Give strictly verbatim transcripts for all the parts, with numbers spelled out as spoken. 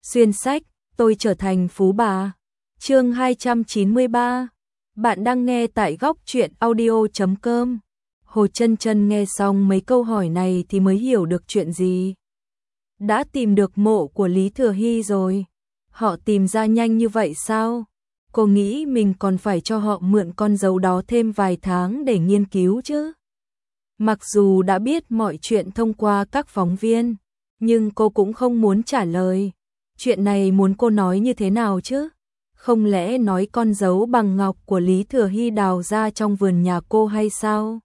Xuyên sách, tôi trở thành phú bà. Chương hai trăm chín mươi ba. Bạn đang nghe tại góc truyện audio chấm com. Hồ Chân Chân nghe xong mấy câu hỏi này thì mới hiểu được chuyện gì. Đã tìm được mộ của Lý Thừa Hy rồi. Họ tìm ra nhanh như vậy sao? Cô nghĩ mình còn phải cho họ mượn con dấu đó thêm vài tháng để nghiên cứu chứ. Mặc dù đã biết mọi chuyện thông qua các phóng viên, nhưng cô cũng không muốn trả lời. Chuyện này muốn cô nói như thế nào chứ? Không lẽ nói con dấu bằng ngọc của Lý Thừa Hy đào ra trong vườn nhà cô hay sao?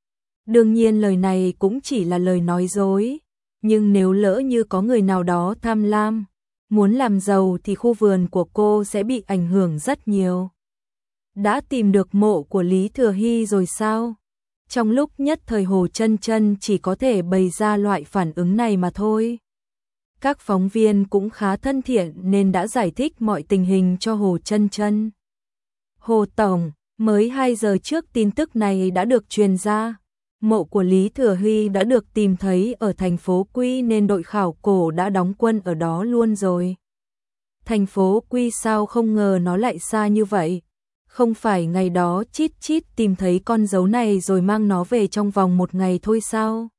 Đương nhiên lời này cũng chỉ là lời nói dối. Nhưng nếu lỡ như có người nào đó tham lam, muốn làm giàu thì khu vườn của cô sẽ bị ảnh hưởng rất nhiều. Đã tìm được mộ của Lý Thừa Hy rồi sao? Trong lúc nhất thời Hồ Chân Chân chỉ có thể bày ra loại phản ứng này mà thôi. Các phóng viên cũng khá thân thiện nên đã giải thích mọi tình hình cho Hồ Chân Chân. Hồ Tổng, mới hai giờ trước tin tức này đã được truyền ra. Mộ của Lý Thừa Hy đã được tìm thấy ở thành phố Quy nên đội khảo cổ đã đóng quân ở đó luôn rồi. Thành phố Quy sao không ngờ nó lại xa như vậy. Không phải ngày đó chít chít tìm thấy con dấu này rồi mang nó về trong vòng một ngày thôi sao?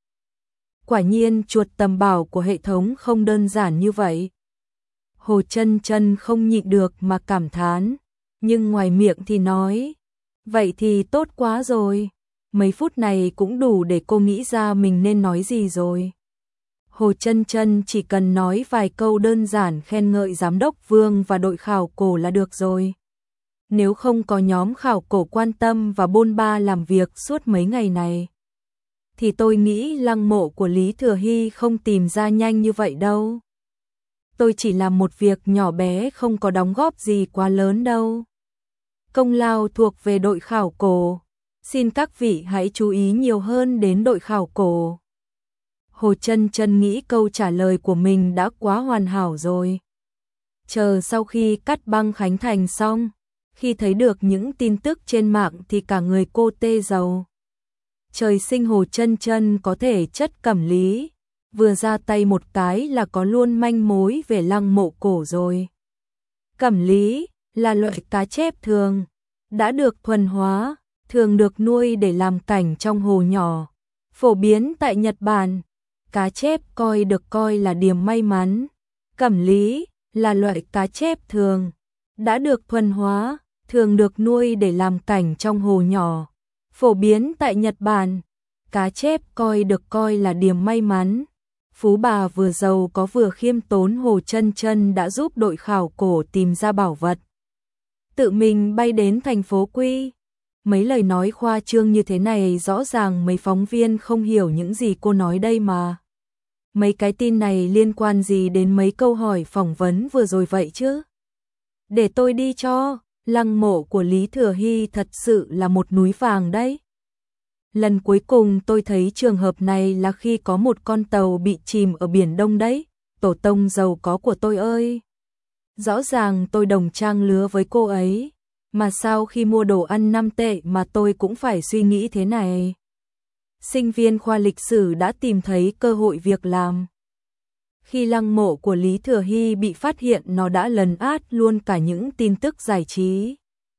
Quả nhiên chuột tầm bảo của hệ thống không đơn giản như vậy. Hồ Chân Chân không nhịn được mà cảm thán, nhưng ngoài miệng thì nói, vậy thì tốt quá rồi. Mấy phút này cũng đủ để cô nghĩ ra mình nên nói gì rồi. Hồ Chân Chân chỉ cần nói vài câu đơn giản khen ngợi giám đốc Vương và đội khảo cổ là được rồi. Nếu không có nhóm khảo cổ quan tâm và bôn ba làm việc suốt mấy ngày này, thì tôi nghĩ lăng mộ của Lý Thừa Hy không tìm ra nhanh như vậy đâu. Tôi chỉ làm một việc nhỏ bé không có đóng góp gì quá lớn đâu. Công lao thuộc về đội khảo cổ. Xin các vị hãy chú ý nhiều hơn đến đội khảo cổ. Hồ Chân Chân nghĩ câu trả lời của mình đã quá hoàn hảo rồi. Chờ sau khi cắt băng khánh thành xong, khi thấy được những tin tức trên mạng thì cả người cô tê dầu. Trời sinh Hồ Chân Chân có thể chất cẩm lý, vừa ra tay một cái là có luôn manh mối về lăng mộ cổ rồi. Cẩm lý là loại cá chép thường, đã được thuần hóa, thường được nuôi để làm cảnh trong hồ nhỏ, phổ biến tại Nhật Bản. Cá chép coi được coi là điểm may mắn. Cẩm lý là loại cá chép thường, đã được thuần hóa, thường được nuôi để làm cảnh trong hồ nhỏ, phổ biến tại Nhật Bản. Cá chép coi được coi là điểm may mắn. Phú bà vừa giàu có vừa khiêm tốn Hồ Chân Chân đã giúp đội khảo cổ tìm ra bảo vật. Tự mình bay đến thành phố Quy. Mấy lời nói khoa trương như thế này rõ ràng mấy phóng viên không hiểu những gì cô nói đây mà. Mấy cái tin này liên quan gì đến mấy câu hỏi phỏng vấn vừa rồi vậy chứ? Để tôi đi cho, lăng mộ của Lý Thừa Hy thật sự là một núi vàng đấy. Lần cuối cùng tôi thấy trường hợp này là khi có một con tàu bị chìm ở Biển Đông đấy, tổ tông giàu có của tôi ơi. Rõ ràng tôi đồng trang lứa với cô ấy. Mà sao khi mua đồ ăn năm tệ mà tôi cũng phải suy nghĩ thế này? Sinh viên khoa lịch sử đã tìm thấy cơ hội việc làm. Khi lăng mộ của Lý Thừa Hy bị phát hiện nó đã lấn át luôn cả những tin tức giải trí.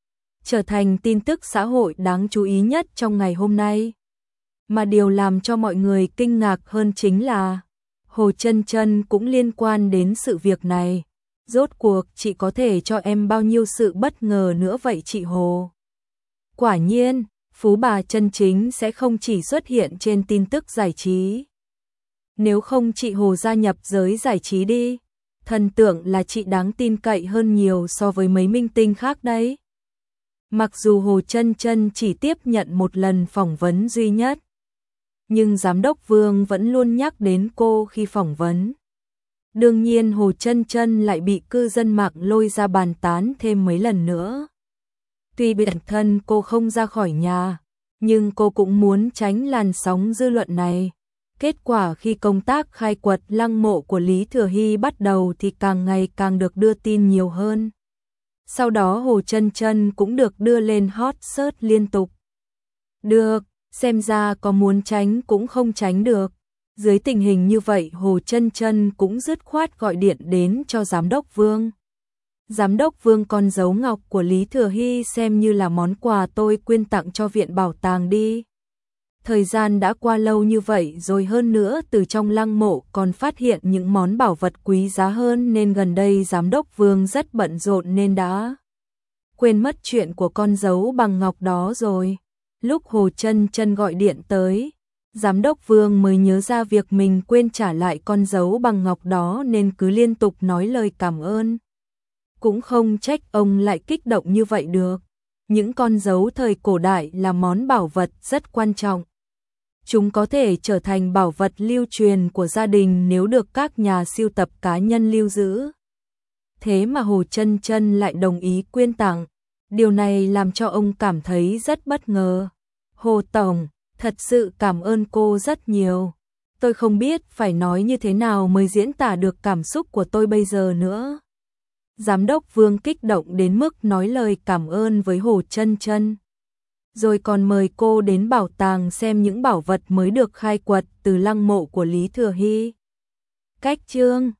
Trở thành tin tức xã hội đáng chú ý nhất trong ngày hôm nay. Mà điều làm cho mọi người kinh ngạc hơn chính là Hồ Chân Chân cũng liên quan đến sự việc này. Rốt cuộc chị có thể cho em bao nhiêu sự bất ngờ nữa vậy chị Hồ? Quả nhiên, phú bà chân chính sẽ không chỉ xuất hiện trên tin tức giải trí. Nếu không chị Hồ gia nhập giới giải trí đi. Thần tượng là chị đáng tin cậy hơn nhiều so với mấy minh tinh khác đấy. Mặc dù Hồ Chân Chân chỉ tiếp nhận một lần phỏng vấn duy nhất, nhưng giám đốc Vương vẫn luôn nhắc đến cô khi phỏng vấn. Đương nhiên Hồ Chân Chân lại bị cư dân mạng lôi ra bàn tán thêm mấy lần nữa. Tuy bản thân cô không ra khỏi nhà, nhưng cô cũng muốn tránh làn sóng dư luận này. Kết quả khi công tác khai quật lăng mộ của Lý Thừa Hy bắt đầu thì càng ngày càng được đưa tin nhiều hơn. Sau đó Hồ Chân Chân cũng được đưa lên hot search liên tục. Được, xem ra có muốn tránh cũng không tránh được. Dưới tình hình như vậy, Hồ Chân Chân cũng dứt khoát gọi điện đến cho giám đốc Vương. Giám đốc Vương, con dấu ngọc của Lý Thừa Hy xem như là món quà tôi quyên tặng cho viện bảo tàng đi. Thời gian đã qua lâu như vậy rồi, hơn nữa từ trong lăng mộ còn phát hiện những món bảo vật quý giá hơn, nên gần đây giám đốc Vương rất bận rộn nên đã quên mất chuyện của con dấu bằng ngọc đó rồi. Lúc Hồ Chân Chân gọi điện tới, giám đốc Vương mới nhớ ra việc mình quên trả lại con dấu bằng ngọc đó nên cứ liên tục nói lời cảm ơn. Cũng không trách ông lại kích động như vậy được. Những con dấu thời cổ đại là món bảo vật rất quan trọng. Chúng có thể trở thành bảo vật lưu truyền của gia đình nếu được các nhà sưu tập cá nhân lưu giữ. Thế mà Hồ Chân Chân lại đồng ý quyên tặng. Điều này làm cho ông cảm thấy rất bất ngờ. Hồ Tổng, thật sự cảm ơn cô rất nhiều. Tôi không biết phải nói như thế nào mới diễn tả được cảm xúc của tôi bây giờ nữa. Giám đốc Vương kích động đến mức nói lời cảm ơn với Hồ Chân Chân. Rồi còn mời cô đến bảo tàng xem những bảo vật mới được khai quật từ lăng mộ của Lý Thừa Hy. Cách chương